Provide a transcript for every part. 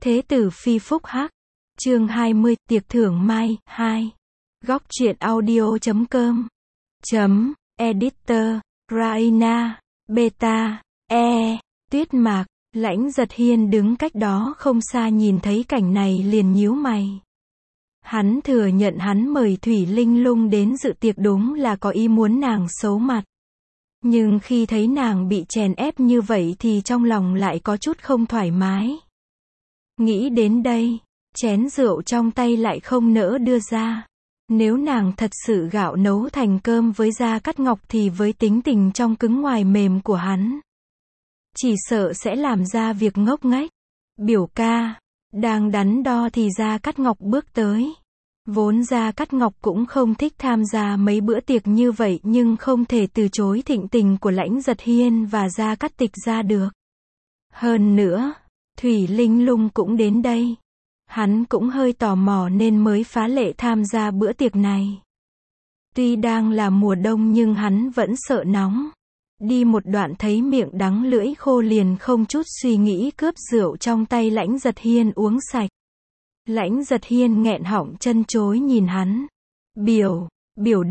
Thế tử phi phúc hắc. Chương 20, tiệc thưởng mai, 2. Góc truyện audio.com. Editor, Raina, Beta, Tuyết Mạc, Lãnh Giật Hiên đứng cách đó không xa nhìn thấy cảnh này liền nhíu mày. Hắn thừa nhận hắn mời Thủy Linh Lung đến dự tiệc đúng là có ý muốn nàng xấu mặt. Nhưng khi thấy nàng bị chèn ép như vậy thì trong lòng lại có chút không thoải mái. Nghĩ đến đây, chén rượu trong tay lại không nỡ đưa ra. Nếu nàng thật sự gạo nấu thành cơm với Gia Cát Ngọc thì với tính tình trong cứng ngoài mềm của hắn, chỉ sợ sẽ làm ra việc ngốc nghếch. Biểu ca, đang đắn đo thì Gia Cát Ngọc bước tới. Vốn Gia Cát Ngọc cũng không thích tham gia mấy bữa tiệc như vậy nhưng không thể từ chối thịnh tình của Lãnh Giật Hiên và Gia Cát Tịch ra được. Hơn nữa, Thủy Linh Lung cũng đến đây. Hắn cũng hơi tò mò nên mới phá lệ tham gia bữa tiệc này. Tuy đang là mùa đông nhưng hắn vẫn sợ nóng. Đi một đoạn thấy miệng đắng lưỡi khô liền không chút suy nghĩ cướp rượu trong tay Lãnh Giật Hiên uống sạch. Lãnh Giật Hiên nghẹn họng chân chối nhìn hắn. Biểu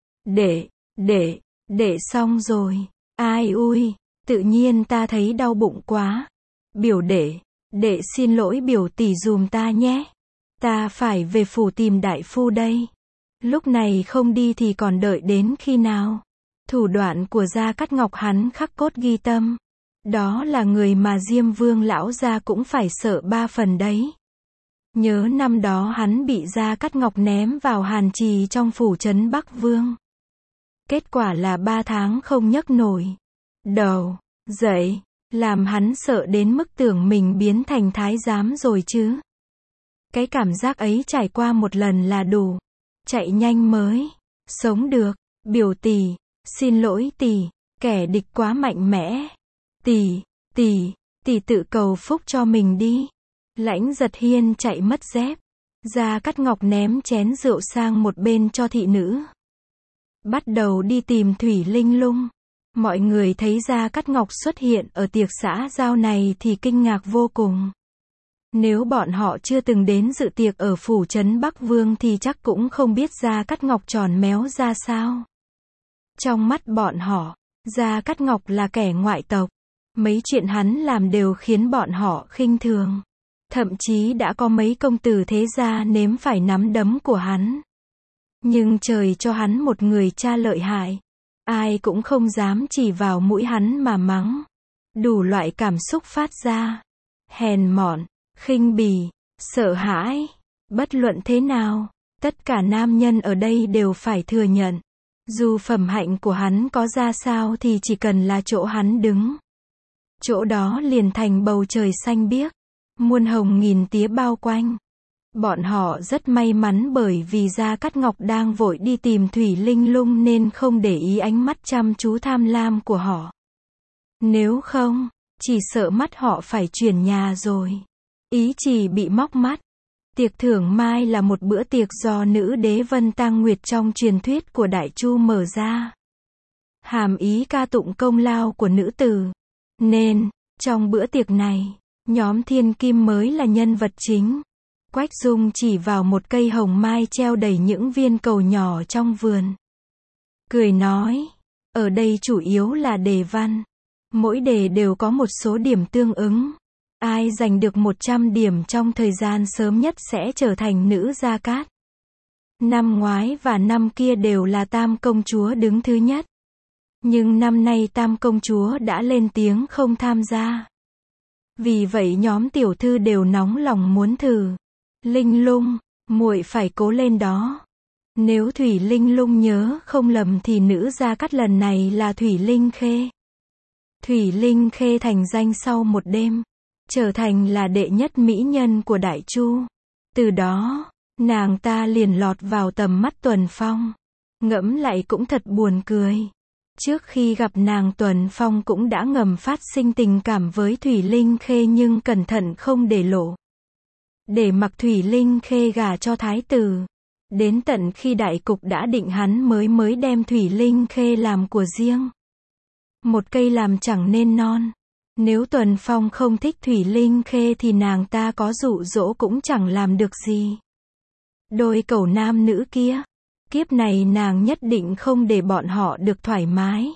đệ xong rồi. Ai ui, tự nhiên ta thấy đau bụng quá. Biểu đệ xin lỗi biểu tỷ dùm ta nhé. Ta phải về phủ tìm đại phu đây. Lúc này không đi thì còn đợi đến khi nào? Thủ đoạn của Gia Cát Ngọc hắn khắc cốt ghi tâm. Đó là người mà Diêm Vương lão gia cũng phải sợ 3 phần đấy. Nhớ năm đó hắn bị Gia Cát Ngọc ném vào hàn trì trong phủ trấn Bắc Vương. Kết quả là 3 tháng không nhấc nổi đầu dậy, làm hắn sợ đến mức tưởng mình biến thành thái giám rồi chứ. Cái cảm giác ấy trải qua một lần là đủ. Chạy nhanh mới sống được. Biểu tỷ, xin lỗi tỷ, kẻ địch quá mạnh mẽ. Tỷ tự cầu phúc cho mình đi. Lãnh Giật Hiên chạy mất dép. Gia Cát Ngọc ném chén rượu sang một bên cho thị nữ. Bắt đầu đi tìm Thủy Linh Lung. Mọi người thấy Gia Cát Ngọc xuất hiện ở tiệc xã giao này thì kinh ngạc vô cùng. Nếu bọn họ chưa từng đến dự tiệc ở phủ trấn Bắc Vương thì chắc cũng không biết Gia Cát Ngọc tròn méo ra sao. Trong mắt bọn họ, Gia Cát Ngọc là kẻ ngoại tộc. Mấy chuyện hắn làm đều khiến bọn họ khinh thường. Thậm chí đã có mấy công tử thế gia nếm phải nắm đấm của hắn. Nhưng trời cho hắn một người cha lợi hại. Ai cũng không dám chỉ vào mũi hắn mà mắng. Đủ loại cảm xúc phát ra. Hèn mọn, khinh bỉ, sợ hãi. Bất luận thế nào, tất cả nam nhân ở đây đều phải thừa nhận. Dù phẩm hạnh của hắn có ra sao thì chỉ cần là chỗ hắn đứng, chỗ đó liền thành bầu trời xanh biếc. Muôn hồng nghìn tía bao quanh. Bọn họ rất may mắn bởi vì Gia Cát Ngọc đang vội đi tìm Thủy Linh Lung nên không để ý ánh mắt chăm chú tham lam của họ. Nếu không, chỉ sợ mắt họ phải chuyển nhà rồi. Ý chỉ bị móc mắt. Tiệc thưởng mai là một bữa tiệc do nữ đế Vân Tang Nguyệt trong truyền thuyết của Đại Chu mở ra. Hàm ý ca tụng công lao của nữ tử. Nên, trong bữa tiệc này, nhóm Thiên Kim mới là nhân vật chính. Quách Dung chỉ vào một cây hồng mai treo đầy những viên cầu nhỏ trong vườn. Cười nói, ở đây chủ yếu là đề văn. Mỗi đề đều có một số điểm tương ứng. Ai giành được 100 điểm trong thời gian sớm nhất sẽ trở thành nữ Gia Cát. Năm ngoái và năm kia đều là Tam công chúa đứng thứ nhất. Nhưng năm nay Tam công chúa đã lên tiếng không tham gia. Vì vậy nhóm tiểu thư đều nóng lòng muốn thử. Linh Lung, muội phải cố lên đó. Nếu Thủy Linh Lung nhớ không lầm thì nữ Gia Cát lần này là Thủy Linh Khê. Thủy Linh Khê thành danh sau một đêm, trở thành là đệ nhất mỹ nhân của Đại Chu. Từ đó, nàng ta liền lọt vào tầm mắt Tuần Phong. Ngẫm lại cũng thật buồn cười. Trước khi gặp nàng Tuần Phong cũng đã ngầm phát sinh tình cảm với Thủy Linh Khê nhưng cẩn thận không để lộ. Để mặc Thủy Linh Khê gả cho thái tử. Đến tận khi đại cục đã định hắn mới đem Thủy Linh Khê làm của riêng. Một cây làm chẳng nên non. Nếu Tuần Phong không thích Thủy Linh Khê thì nàng ta có dụ dỗ cũng chẳng làm được gì. Đôi cẩu nam nữ kia, kiếp này nàng nhất định không để bọn họ được thoải mái.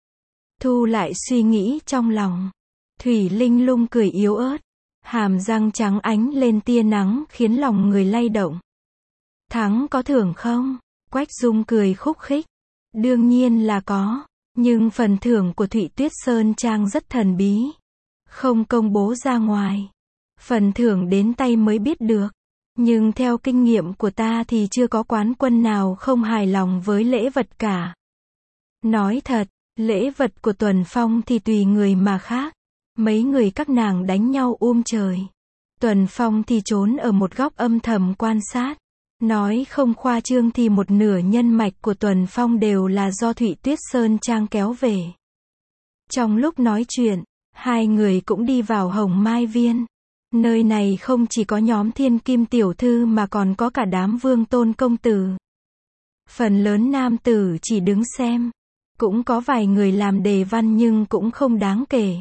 Thu lại suy nghĩ trong lòng. Thủy Linh Lung cười yếu ớt, hàm răng trắng ánh lên tia nắng khiến lòng người lay động. Thắng có thưởng không? Quách Dung cười khúc khích. Đương nhiên là có, nhưng phần thưởng của Thụy Tuyết Sơn Trang rất thần bí, không công bố ra ngoài. Phần thưởng đến tay mới biết được. Nhưng theo kinh nghiệm của ta thì chưa có quán quân nào không hài lòng với lễ vật cả. Nói thật, lễ vật của Tuần Phong thì tùy người mà khác. Mấy người các nàng đánh nhau trời. Tuần Phong thì trốn ở một góc âm thầm quan sát. Nói không khoa trương thì một nửa nhân mạch của Tuần Phong đều là do Thụy Tuyết Sơn Trang kéo về. Trong lúc nói chuyện, hai người cũng đi vào Hồng Mai Viên. Nơi này không chỉ có nhóm Thiên Kim tiểu thư mà còn có cả đám Vương Tôn công tử. Phần lớn nam tử chỉ đứng xem. Cũng có vài người làm đề văn nhưng cũng không đáng kể.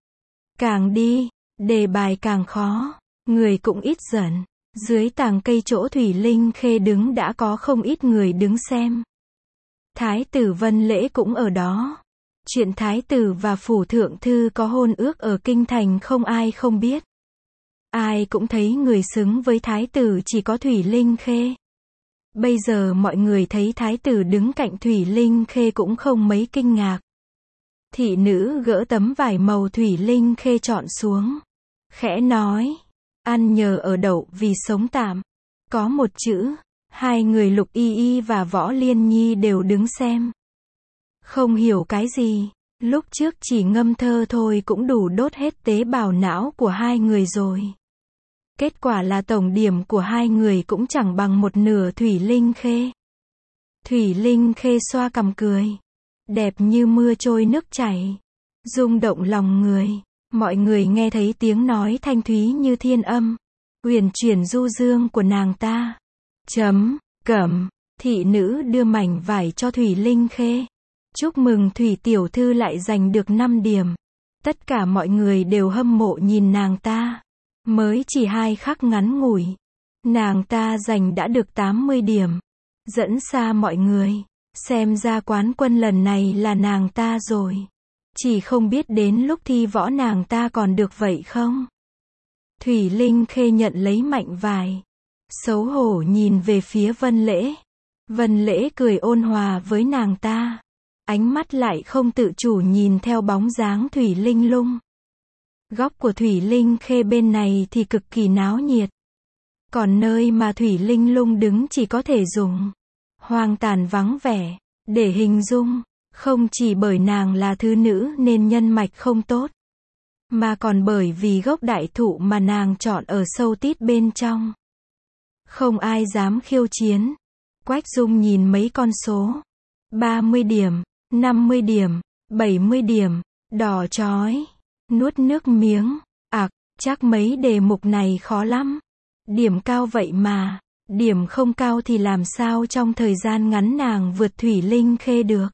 Càng đi, đề bài càng khó, người cũng ít dần. Dưới tàng cây chỗ Thủy Linh Khê đứng đã có không ít người đứng xem. Thái tử Vân Lễ cũng ở đó. Chuyện thái tử và phủ thượng thư có hôn ước ở kinh thành không ai không biết. Ai cũng thấy người xứng với thái tử chỉ có Thủy Linh Khê. Bây giờ mọi người thấy thái tử đứng cạnh Thủy Linh Khê cũng không mấy kinh ngạc. Thị nữ gỡ tấm vải màu Thủy Linh Khê chọn xuống. Khẽ nói, ăn nhờ ở đậu vì sống tạm. Có một chữ, hai người Lục Y Y và Võ Liên Nhi đều đứng xem. Không hiểu cái gì, lúc trước chỉ ngâm thơ thôi cũng đủ đốt hết tế bào não của hai người rồi. Kết quả là tổng điểm của hai người cũng chẳng bằng một nửa Thủy Linh Khê. Thủy Linh Khê xoa cằm cười. Đẹp như mưa trôi nước chảy. Rung động lòng người. Mọi người nghe thấy tiếng nói thanh thúy như thiên âm. Uyển chuyển du dương của nàng ta. Cẩm, thị nữ đưa mảnh vải cho Thủy Linh Khê. Chúc mừng Thủy tiểu thư lại giành được 5 điểm. Tất cả mọi người đều hâm mộ nhìn nàng ta. Mới chỉ 2 khắc ngắn ngủi, nàng ta giành đã được 80 điểm. Dẫn xa mọi người. Xem ra quán quân lần này là nàng ta rồi. Chỉ không biết đến lúc thi võ nàng ta còn được vậy không? Thủy Linh Khê nhận lấy mảnh vải. Xấu hổ nhìn về phía Vân Lễ. Vân Lễ cười ôn hòa với nàng ta. Ánh mắt lại không tự chủ nhìn theo bóng dáng Thủy Linh Lung. Góc của Thủy Linh Khê bên này thì cực kỳ náo nhiệt. Còn nơi mà Thủy Linh Lung đứng chỉ có thể dùng hoang tàn vắng vẻ để hình dung. Không chỉ bởi nàng là thứ nữ nên nhân mạch không tốt, mà còn bởi vì gốc đại thụ mà nàng chọn ở sâu tít bên trong. Không ai dám khiêu chiến. Quách Dung nhìn mấy con số. 30 điểm, 50 điểm, 70 điểm, đỏ chói. Nuốt nước miếng. Chắc mấy đề mục này khó lắm. Điểm cao vậy mà. Điểm không cao thì làm sao trong thời gian ngắn nàng vượt Thủy Linh Khê được.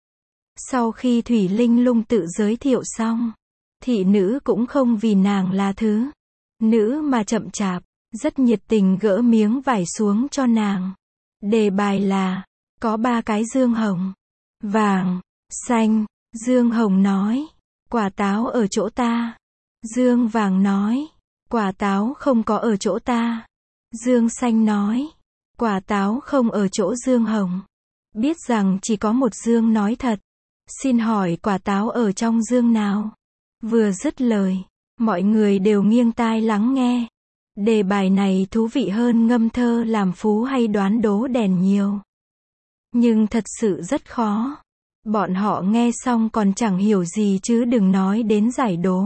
Sau khi Thủy Linh Lung tự giới thiệu xong, thị nữ cũng không vì nàng là thứ nữ mà chậm chạp, rất nhiệt tình gỡ miếng vải xuống cho nàng. Đề bài là, có 3 cái dương hồng, vàng, xanh. Dương hồng nói, quả táo ở chỗ ta. Dương vàng nói, quả táo không có ở chỗ ta. Dương xanh nói, quả táo không ở chỗ dương hồng. Biết rằng chỉ có một dương nói thật. Xin hỏi quả táo ở trong dương nào? Vừa dứt lời, mọi người đều nghiêng tai lắng nghe. Đề bài này thú vị hơn ngâm thơ làm phú hay đoán đố đèn nhiều. Nhưng thật sự rất khó. Bọn họ nghe xong còn chẳng hiểu gì chứ đừng nói đến giải đố.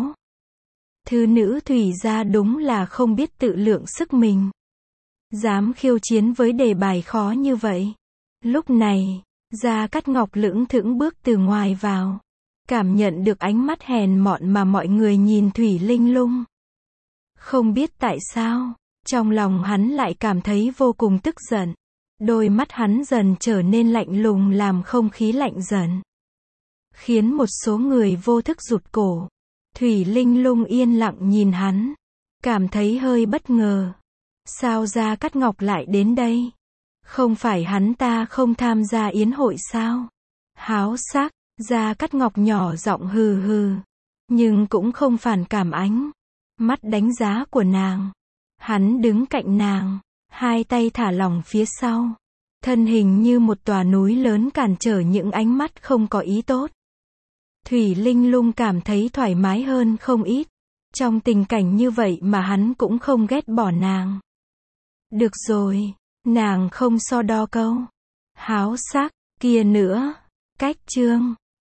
Thư nữ Thủy gia đúng là không biết tự lượng sức mình. Dám khiêu chiến với đề bài khó như vậy. Lúc này, Gia Cát Ngọc lững thững bước từ ngoài vào. Cảm nhận được ánh mắt hèn mọn mà mọi người nhìn Thủy Linh Lung. Không biết tại sao, trong lòng hắn lại cảm thấy vô cùng tức giận. Đôi mắt hắn dần trở nên lạnh lùng làm không khí lạnh dần. Khiến một số người vô thức rụt cổ. Thủy Linh Lung yên lặng nhìn hắn, cảm thấy hơi bất ngờ. Sao Gia Cát Ngọc lại đến đây? Không phải hắn ta không tham gia yến hội sao? Háo sắc, Gia Cát Ngọc nhỏ giọng hừ hừ, nhưng cũng không phản cảm ánh mắt đánh giá của nàng. Hắn đứng cạnh nàng, hai tay thả lỏng phía sau, thân hình như một tòa núi lớn cản trở những ánh mắt không có ý tốt. Thủy Linh Lung cảm thấy thoải mái hơn không ít. Trong tình cảnh như vậy mà hắn cũng không ghét bỏ nàng. Được rồi, nàng không so đo câu háo sắc kia nữa. Cách chương